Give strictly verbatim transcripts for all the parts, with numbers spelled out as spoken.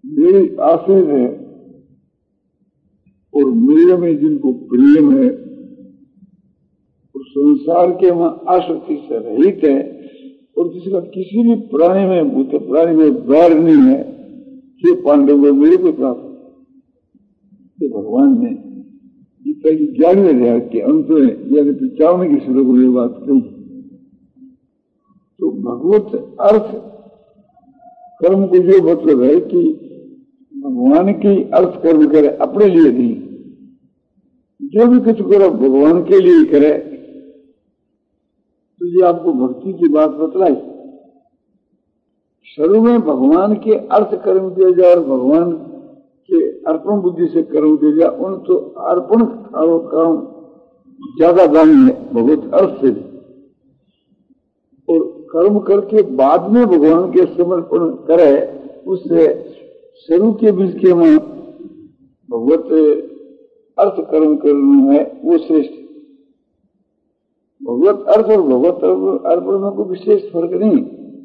मेरी आश्रित है और मेरे में जिनको प्रेम है और संसार के वहां आसक्ति से रहित है और जिसका किसी भी प्राणी में भूत प्राणी में बैर नहीं है, ये पांडव मेरे को प्राप्त है। भगवान ने गीता की ग्यारहवें अध्याय के अंत में यानी पिचावन की श्लोक में बात कही। तो भगवत अर्थ कर्म को जो मतलब है कि भगवान की अर्थ कर्म करे, अपने लिए नहीं। जो भी कुछ करो भगवान के लिए करे। तो ये आपको भक्ति की बात बतलाई। शुरू में भगवान के अर्थ कर्म किया जाए और भगवान के अर्पण बुद्धि से कर्म किया जाए, उन तो अर्पण कर्म ज्यादा दामी है भगवत अर्थ से भी। और कर्म करके बाद में भगवान के समर्पण करे, उससे शुरू के बीच के में भगवत अर्थ कर्म करना है वो श्रेष्ठ। भगवत अर्थ और भगवत अर्पण में कोई विशेष फर्क नहीं।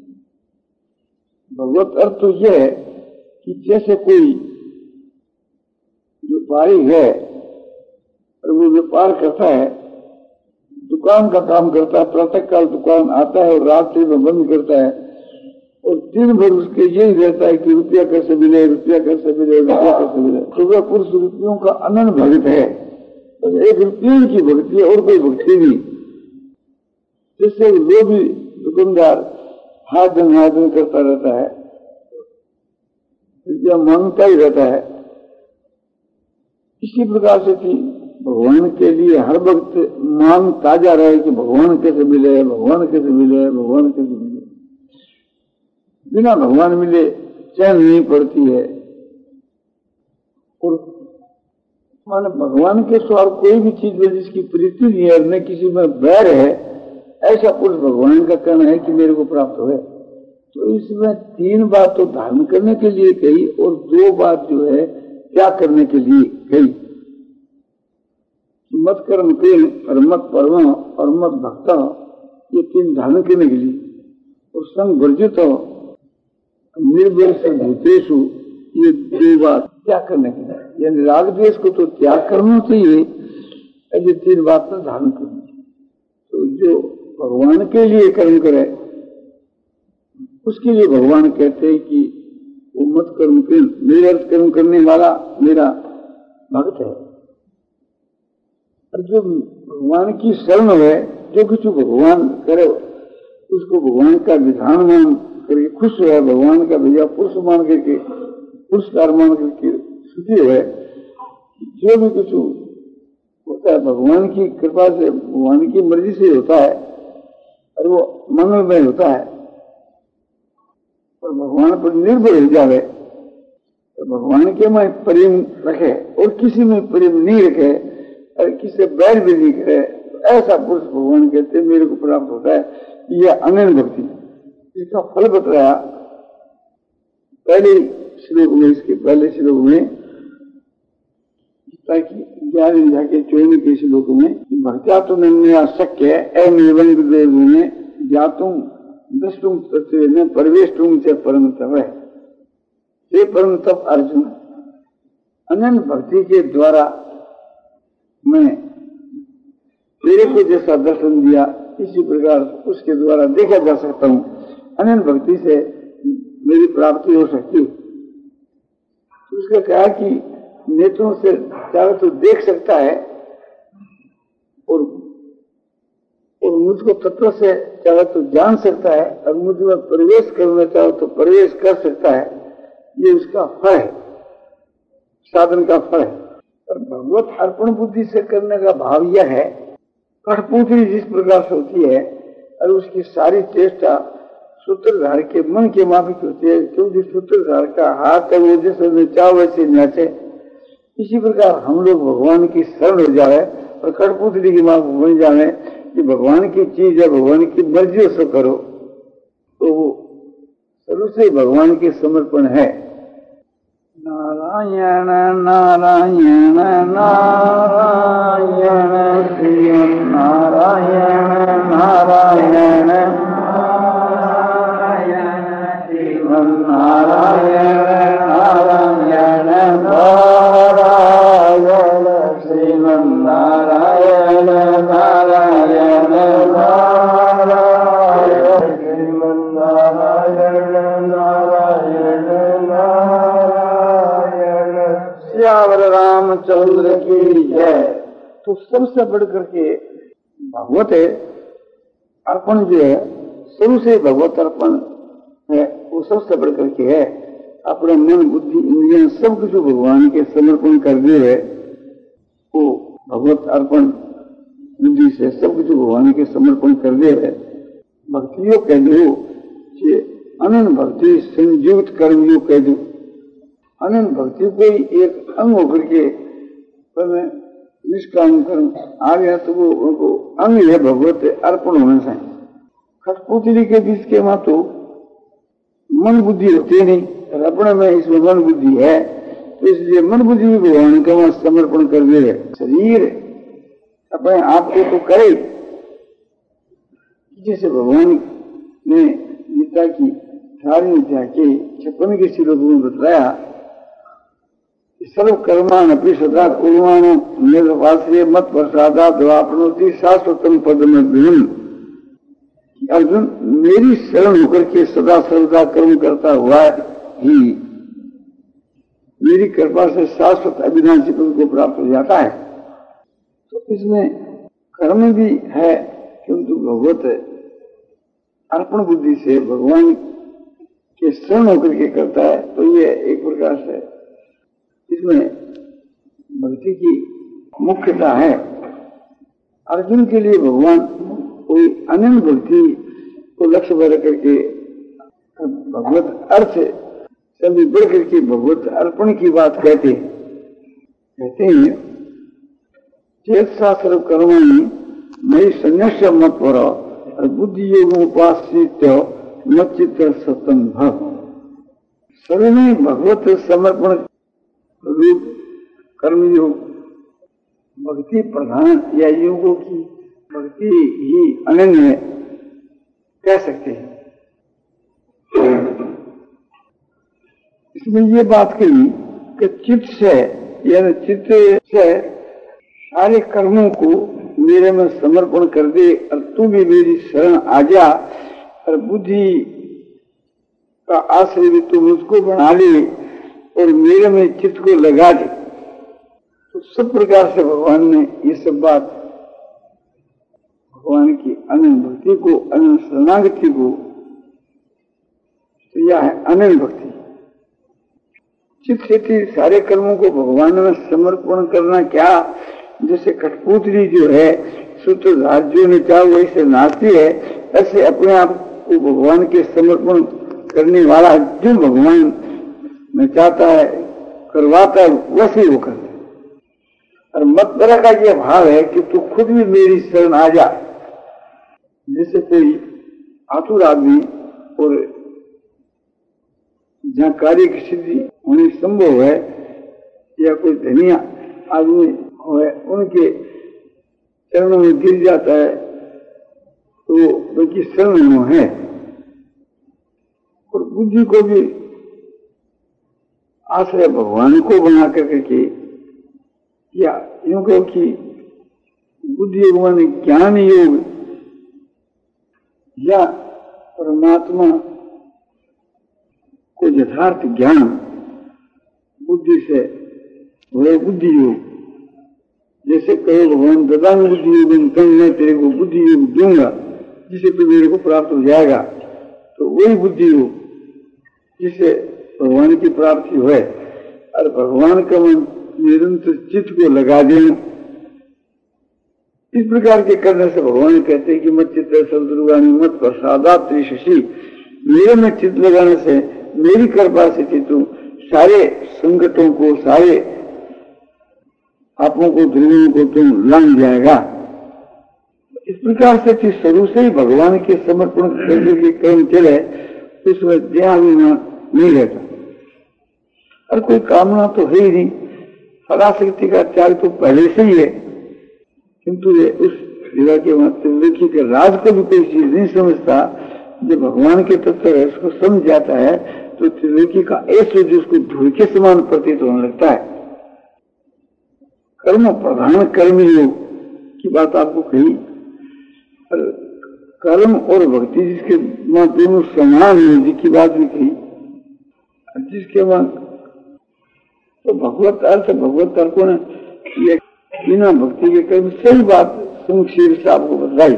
भगवत अर्थ तो यह है कि जैसे कोई व्यापारी है और वो व्यापार करता है, दुकान का काम करता है, प्रातः काल दुकान आता है और रात्रि में बंद करता है और दिन भर उसके यही रहता है कि रुपया कैसे मिले, रुपया कैसे मिले, रुपया कैसे मिले। तो वह पुरुष रुपयों का अनंत भक्त है। तो एक रुपये की भक्ति है और कोई भक्ति नहीं। जिससे वो भी दुकानदार हाथ धन हाथ धन करता रहता है, रुपया मांगता ही रहता है। इसी प्रकार से कि भगवान के लिए हर वक्त मांग ताजा रहे कि भगवान कैसे मिले, भगवान कैसे मिले, भगवान कैसे मिले। बिना भगवान मिले चैन नहीं पड़ती है। और माने भगवान के स्वार कोई भी चीज में जिसकी प्रीति नहीं है, न किसी में बैर है, ऐसा पुरुष भगवान का कहना है कि मेरे को प्राप्त हो। तो इसमें तीन बात तो धारण करने के लिए कही और दो बात जो है त्याग करने के लिए कही। मत कर्म तेन और मत परम और मत भक्त, ये तीन धारण करने के लिए। और संग वर्जित निर्भर से भूतेषु, ये दो बात त्याग करने के लिए। यानी राग द्वेष को तो त्याग करना चाहिए, ऐसे तीन बात में धारण करनी चाहिए। तो जो भगवान के लिए कर्म करे उसके लिए भगवान कहते हैं कि वो मत कर्म के निरर्थ कर्म करने वाला मेरा भक्त है। और जो भगवान की शरण है, जो कुछ भगवान करे उसको भगवान का विधान मान करके खुश है, भगवान का भेजा पुरुष मान करके पुरस्कार मान करके सुखी है। जो भी कुछ होता है भगवान की कृपा से, भगवान की मर्जी से होता है और वो मंगलमय होता है। और भगवान पर निर्भर हो जाए तो भगवान के में प्रेम रखे और किसी में प्रेम नहीं रखे और किसी से बैर भी नहीं करे, तो ऐसा पुरुष भगवान कहते हैं मेरे को प्राप्त होता है। यह अनन्य भक्ति। इसका फल बताया पहले श्लोक में, इसके पहले श्लोक में, ताकि ग्यारह अध्याय के चौदह के श्लोक में भक्त्या तो नन्या शक्य अनिर्बंध ज्ञातुम दृष्टुम तत्व परवेष्टुम से परम तप है। ये परम तप अर्जुन अनन्य भक्ति के द्वारा मैं तेरे को जैसा दर्शन दिया इसी प्रकार उसके द्वारा देखा जा सकता हूँ। अनन्य भक्ति से मेरी प्राप्ति हो सकती। तो उसका कहा कि नेत्रों से चाहे तो देख सकता है और और मुझको तत्व से चाहे तो जान सकता है और मुझ में प्रवेश करना चाहे तो प्रवेश कर सकता है। ये उसका फल है, साधन का फल है। और भगवत अर्पण बुद्धि से करने का भाव यह है, कठपुतली जिस प्रकार से होती है और उसकी सारी चेष्टा सूत्रधार के मन के माफिक होती है, क्योंकि सूत्रधार का हाथ है वो जैसे चाह वैसे नाचे। इसी प्रकार हम लोग भगवान की शरण हो जाए और कठपुतली की माफ बन जाए कि भगवान की चीज है, भगवान की मर्जी से करो, तो वो शुरू से भगवान के समर्पण है। नारायण नारायण नारायण श्रीमन नारायण नारायण नारायण श्रीमन नारायण नारायण रामचंद्र की जय। तो सबसे बढ़ करके भगवत है अर्पण जो है, शुरू से भगवत अर्पण है, वो सबसे बढ़ करके है। अपने मन बुद्धि इंद्रियां सब कुछ भगवान के समर्पण कर दिए, वो भगवत अर्पण बुद्धि से सब कुछ भगवान के समर्पण कर दिए। भक्तियों कह दो कि अनंत भक्ति संयुक्त कर्मियों कह दो। अनंत भक्ति कोई एक अंग होकर के निष्काम कर्म आ गया तो वो उनको अंग है भगवत अर्पण होना चाहिए। कठपुतली के बीच के मां तो मन बुद्धि होती नहीं, अर्पण में इसमें मन बुद्धि है, तो इसलिए मन बुद्धि भी भगवान का वहां समर्पण कर दे। शरीर अपने आप को तो करे, जैसे भगवान ने गीता की अठारहवीं अध्याय के छप्पन के श्लोक में बताया, सर्व कर्मान अपनी सदा कुर्वाणो निर्वाश्रय मत प्रसादात् वाप्नोति शाश्वतम पदमद्भुम। अर्जुन मेरी शरण होकर के सदा सर्वदा कर्म करता हुआ ही मेरी कृपा से शाश्वत अविनाशी पद को प्राप्त हो जाता है। तो इसमें कर्म भी है, किंतु भगवत अर्पण बुद्धि से भगवान के शरण होकर के करता है, तो ये एक प्रकार से इसमें भक्ति की मुख्यता है। अर्जुन के लिए भगवान कोई अनंत भक्ति को लक्ष्य बना करके भगवत अर्थ सभी बढ़ करके भगवत अर्पण की बात कहते कहते हैं। चेतसा सर्व कर्माणि मयि संन्यस्य मत्परो और बुद्धि योग उपासित्य मच्चित्त सतम भव। सर्वे भगवत समर्पण रूप कर्मयोग भक्ति प्रधान या योगों की भक्ति ही अनन्य कह सकते हैं। इसमें ये बात कही कि चित्त से यानी चित्त से सारे कर्मों को मेरे में समर्पण कर दे और तू भी मेरी शरण आ जा, और बुद्धि का आश्रय भी तू मुझको बना ले और मेरे में चित्त को लगा दे। तो सब प्रकार से भगवान ने ये सब बात भगवान की अनंत भक्ति को, अनंत शरणागति को, तो यह है अनंत भक्ति। चित्त से सारे कर्मों को भगवान में समर्पण करना क्या, जैसे कठपुतली जो है सूत्रधार जो नचा वैसे नाचती है, ऐसे अपने आप को भगवान के समर्पण करने वाला जो भगवान नचाता है करवाता है वैसे वो करता है। और मत तरह का ये भाव है कि तू खुद भी मेरी शरण आ जा। जैसे कोई आतुर आदमी और जहाँ कार्य की सिद्धि होनी संभव है, या कोई धनिया आदमी है उनके चरणों में गिर जाता है, तो उनकी शरण में है। और बुद्धि को भी आश्रय भगवान को बना करके, या यूं कहो कि बुद्धि योग माने ज्ञान योग, या परमात्मा को यथार्थ ज्ञान बुद्धि से वह बुद्धि योग। जैसे कहो भगवान ददांग बुद्धि योग, मैं तेरे को बुद्धि योग दूंगा जिसे तू मेरे को प्राप्त हो जाएगा, तो वही बुद्धि योग जिसे भगवान की प्राप्ति हो। और भगवान का मन निरंतर चित्त को लगा देना, इस प्रकार के करने से भगवान कहते हैं कि मत चित्त सदुर्गानी मत प्रसादात् त्रिशशी। मेरे में चित्त लगाने से, मेरी कृपा से तू सारे संकटों को, सारे पापों को, दुर्गुणों को तुम लांग जाएगा। इस प्रकार से शुरू से ही भगवान के समर्पण करने के क्रम चले, उसमें देहाभिमान नहीं रहता। और कोई कामना तो है ही नहीं, पराशक्ति का त्याग तो पहले से ही है, किंतु ये उस लीला के त्रिलोकी के राज को भी कोई चीज नहीं समझता। जब भगवान के तत्व है उसको समझ जाता है तो त्रिलोकी का ऐसे जिसको धूल के समान प्रतीत होने लगता है। कर्म प्रधान कर्म योग की बात आपको कही, कर्म और भक्ति जिसके वहां दोनों समान है, जिसकी बात भी कही, जिसके वहां तो भगवत अर्थ भगवत अर्थ ने ये बिना भक्ति के कई सही बात संक्षेप से आपको बताई।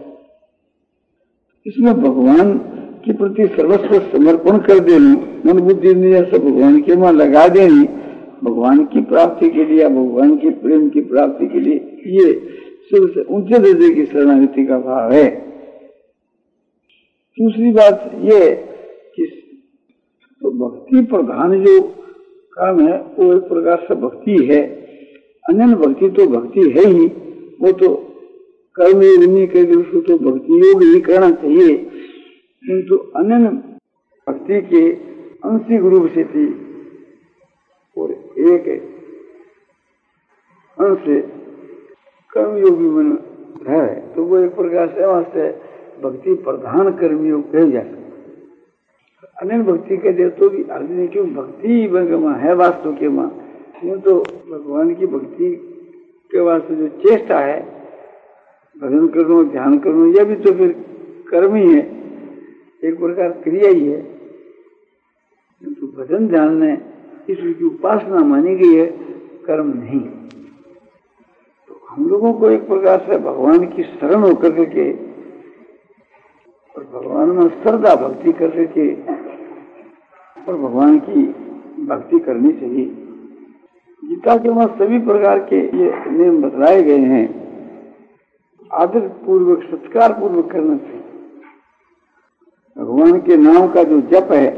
इसमें भगवान के प्रति सर्वस्व समर्पण कर देनी, मन बुद्धि नियत सब भगवान के वहां लगा देनी, भगवान की प्राप्ति के लिए, भगवान के प्रेम की प्राप्ति के लिए, ये सबसे ऊंचे दर्जे की शरणागति का भाव है। दूसरी बात ये कि तो भक्ति प्रधान जो काम है वो एक प्रकार से भक्ति है। अन्य भक्ति तो भक्ति है ही, वो तो कर्म योग नहीं करके उसको तो भक्ति योग ही करना चाहिए, किंतु अन्य भक्ति के आंशिक रूप से थी और एक अंश कर्मयोगी मन है, तो वो एक प्रकार से वास्ते भक्ति प्रधान कर्मयोग कहे जा सकते। अन्य भक्ति के दे तो भी आदमी क्यों भक्ति में है वास्तव के मां, यूं तो भगवान की भक्ति के वास्ते जो चेष्टा है, भजन करना, ध्यान करना, यह भी तो फिर कर्म ही है, एक प्रकार क्रिया ही है। किंतु तो भजन ध्यान में ईश्वर की उपासना मानी गई है, कर्म नहीं। तो हम लोगों को एक प्रकार से भगवान की शरण होकर के और भगवान में श्रद्धा भक्ति कर के और भगवान की भक्ति करनी चाहिए। गीता के वहां सभी प्रकार के ये नियम बतलाए गए हैं, आदर पूर्वक सत्कार पूर्वक करना चाहिए। भगवान के नाम का जो जप है,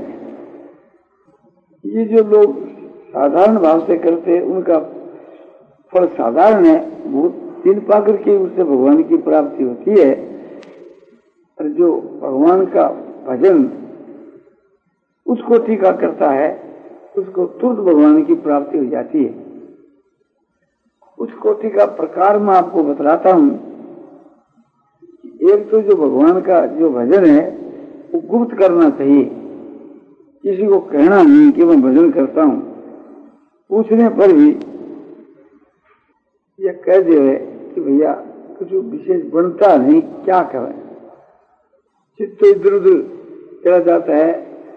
ये जो लोग साधारण भाव से करते हैं उनका फल साधारण है, बहुत दिन पाकर के उससे भगवान की प्राप्ति होती है। और जो भगवान का भजन उस कोटि का करता है, उसको तुरंत भगवान की प्राप्ति हो जाती है। उस कोटि का प्रकार मैं आपको बतलाता हूं। एक तो जो भगवान का जो भजन है वो गुप्त करना चाहिए, किसी को कहना नहीं कि मैं भजन करता हूं। पूछने पर भी यह कह दे कि भैया कुछ विशेष बनता नहीं, क्या करें। चित्त इधर उधर चला जाता है,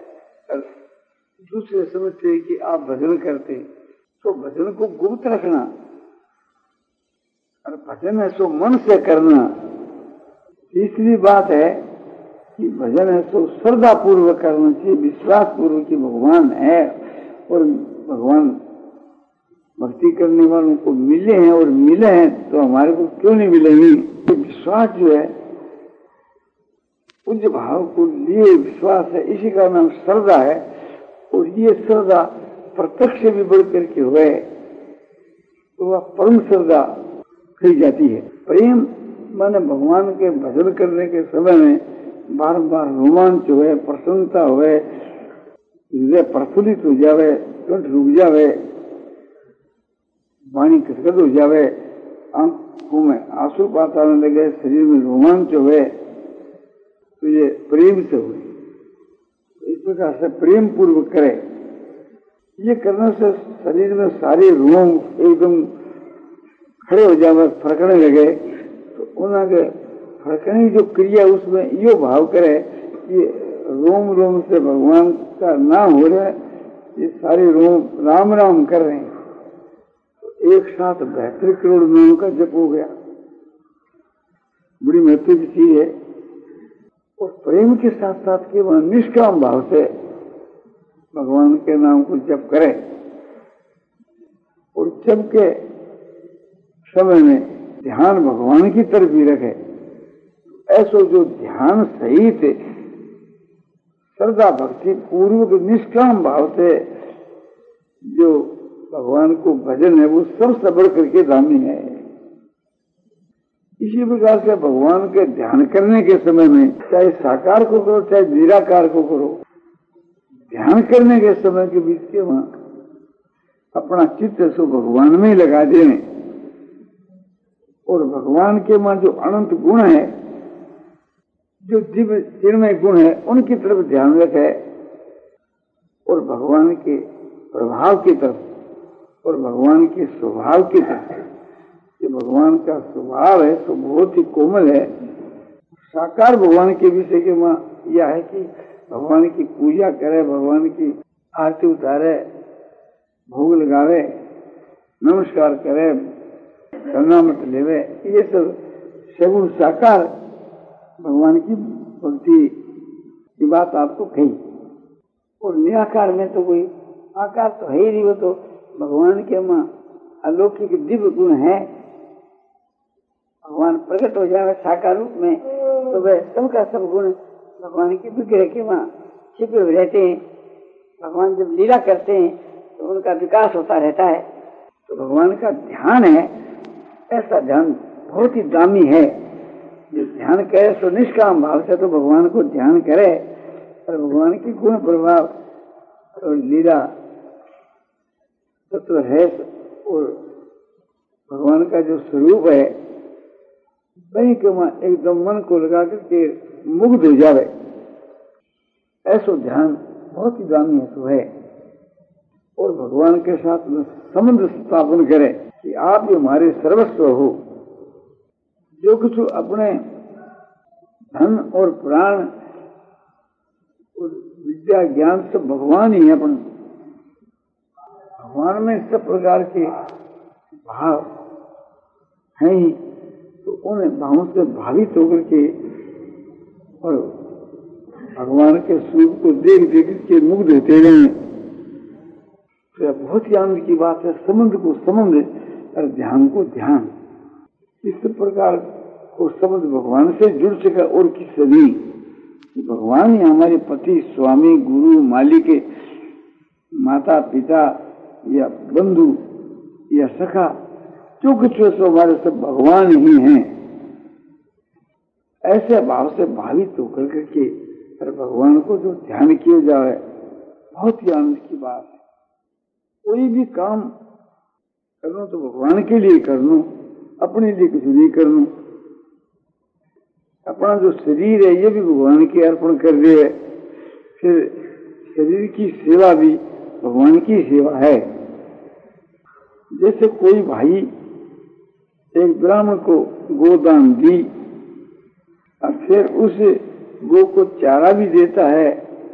दूसरे समझते हैं कि आप भजन करते, तो भजन को गुप्त रखना और भजन है सो मन से करना। तीसरी बात है कि भजन है सो श्रद्धा पूर्वक करना चाहिए, विश्वास पूर्वक कि भगवान है और भगवान भक्ति करने वालों को मिले हैं, और मिले हैं तो हमारे को क्यों नहीं मिलेंगे। तो विश्वास जो है, पूज्य भाव को लिए विश्वास है, इसी का नाम श्रद्धा है। और ये श्रद्धा प्रत्यक्ष से भी बढ़ करके हुए तो वह परम श्रद्धा कही जाती है। प्रेम माने भगवान के भजन करने के समय में बार बार रोमांच हुए, प्रसन्नता हुए, हृदय प्रफुल्लित हो जावे, कंठ रुक जावे, वाणी खटखट हो जावे, आंखों में आंसू पात आने लगे, शरीर में रोमांच हुए, तो ये प्रेम से हुए। इस प्रकार से प्रेम पूर्वक करे। ये करने से शरीर में सारे रोम एकदम खड़े हो जावे, फड़कने लगे, तो उनके फड़कने जो क्रिया उसमें यो भाव करे कि रोम रोम से भगवान का नाम हो रहा है, ये सारे रोम राम राम कर रहे हैं, तो एक साथ बहत्तर करोड़ नाम का जप हो गया। बड़ी महत्व की चीज है। और प्रेम के साथ साथ के वह निष्काम भाव से भगवान के नाम को जप करे, और जप के समय में ध्यान भगवान की तरफ ही रखे। ऐसो जो ध्यान सहित श्रद्धा भक्ति पूर्वक निष्काम भाव से जो भगवान को भजन है, वो सबसे बढ़ करके दामी है। इसी प्रकार से भगवान के ध्यान करने के समय में चाहे साकार को करो चाहे निराकार को करो, ध्यान करने के समय के बीच के वहां अपना चित्त सो भगवान में ही लगा देने, और भगवान के वहां जो अनंत गुण है, जो दिव्य चिन्मय गुण है, उनकी तरफ ध्यान रखे, और भगवान के प्रभाव की तरफ और भगवान के स्वभाव की तरफ। कि भगवान का स्वभाव है तो बहुत ही कोमल है। साकार भगवान के विषय के वहां यह है कि भगवान की पूजा करे, भगवान की आरती उतारे, भोग लगावे, नमस्कार करे, शरणामत लेवे, ये सब सगुण साकार भगवान की भक्ति की बात आपको कही। और निराकार में तो कोई आकार तो है ही नहीं, वो तो भगवान के मां अलौकिक दिव्य गुण है। भगवान प्रकट हो जाए साकार रूप में तो वह सबका सब गुण भगवान के विग्रह के वहां छिपे हुए रहते हैं। भगवान जब लीला करते हैं तो उनका विकास होता रहता है। तो भगवान का ध्यान है, ऐसा ध्यान बहुत ही दामी है। जो ध्यान करे तो निष्काम भाव से तो भगवान को ध्यान करे, और भगवान की गुण प्रभाव और लीला तत्व है और भगवान का जो स्वरूप है वही के एकदम मन को लगा करके मुग्ध हो जावे, ऐसा ध्यान बहुत ही दामी है। और भगवान के साथ संबंध स्थापन करे कि आप ही हमारे सर्वस्व हो। जो कुछ अपने धन और प्राण और विद्या ज्ञान सब भगवान ही है। अपन भगवान में सब प्रकार के भाव हैं ही, तो उन भावों से भावित होकर के और भगवान के स्वरूप को देख देख के मुग्ध होते रहे, तो बहुत ही आनंद की बात है। संबंध को संबंध और ध्यान को ध्यान, इस प्रकार को संबंध भगवान से जुड़ सके और किससे नहीं। भगवान ही हमारे पति, स्वामी, गुरु, मालिक, माता पिता या बंधु या सखा, जो कुछ हो हमारे सब भगवान ही हैं। ऐसे भाव से भावित होकर करके और भगवान को जो ध्यान किया जाए, बहुत ही आनंद की बात है। कोई भी काम करना तो भगवान के लिए करना, अपने लिए कुछ नहीं करना। अपना जो शरीर है ये भी भगवान के अर्पण कर दे, फिर शरीर की सेवा भी भगवान की सेवा है। जैसे कोई भाई एक ब्राह्मण को गोदान दी और फिर उस गो को चारा भी देता है,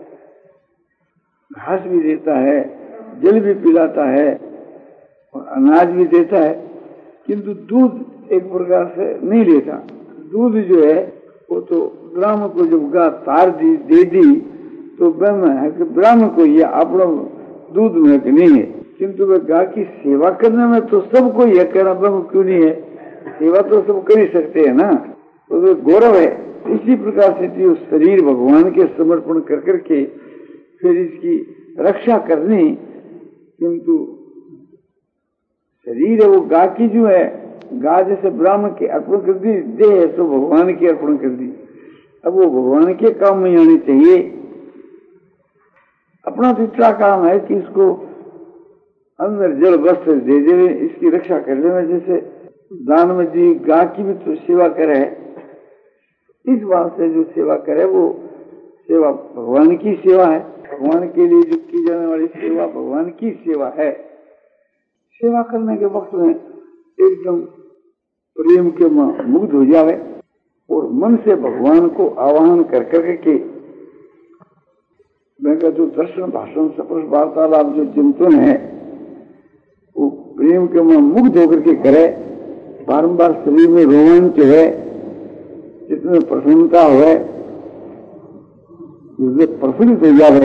घास भी देता है, जल भी पिलाता है और अनाज भी देता है, किंतु दूध एक प्रकार से नहीं लेता। दूध जो है वो तो ब्राह्मण को जब गा तार दी दे दी तो ब्रह्म है कि ब्राह्मण को ये अपना दूध में नहीं है, किंतु वह गा की सेवा करने में तो सबको यह कहना ब्रह्म क्यों नहीं है, सेवा तो सब कर ही सकते हैं ना, तो वो गौरव है। इसी प्रकार से जो शरीर भगवान के समर्पण कर करके फिर इसकी रक्षा करनी, किंतु शरीर है वो गा की जो है, गा जैसे ब्राह्मण के अर्पण कर दी, देह है तो भगवान के अर्पण कर दी। अब वो भगवान के काम में आनी चाहिए। अपना तो इतना काम है कि इसको अंदर जल वस्त्र दे दे, इसकी रक्षा कर ले। जैसे दान में जी गा की भी तो सेवा करे, इस बात से जो सेवा करे वो सेवा भगवान की सेवा है। भगवान के लिए जो की जाने वाली सेवा भगवान की सेवा है। सेवा करने के वक्त में एकदम प्रेम के मुग्ध हो जावे और मन से भगवान को आवाहन कर करके मैं जो दर्शन भाषण सपस वार्तालाप जो चिंतन है वो प्रेम के मन मुग्ध होकर के करे। बारंबार शरीर में रोमांच है, जितने प्रसन्नता हो, प्रफुल्लित हो जावे,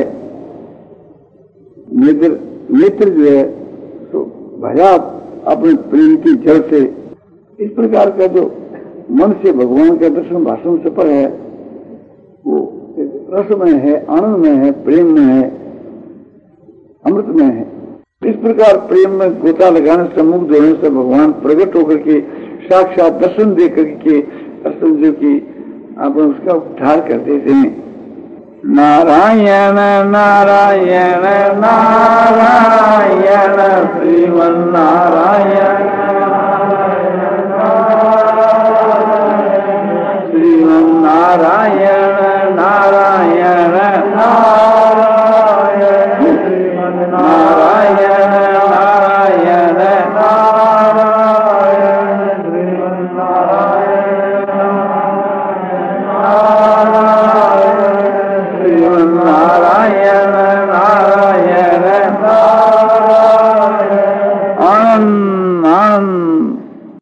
नेत्र नेत्र जो है तो भया अपने प्रेम की जल से। इस प्रकार का जो मन से भगवान का दर्शन भाषण सफर है वो रसमय है, आनंदमय है, प्रेम में है, अमृतमय है। इस प्रकार प्रेम में गोता लगाने से मुग्ध होने से भगवान प्रकट होकर के साक्षात दर्शन दे करके दर्शन जो की आप उसका उद्धार कर देते हैं। नारायण नारायण नारायण श्रीमन नारायण श्रीमन नारायण नारायण नारायण श्रीमन नारायण।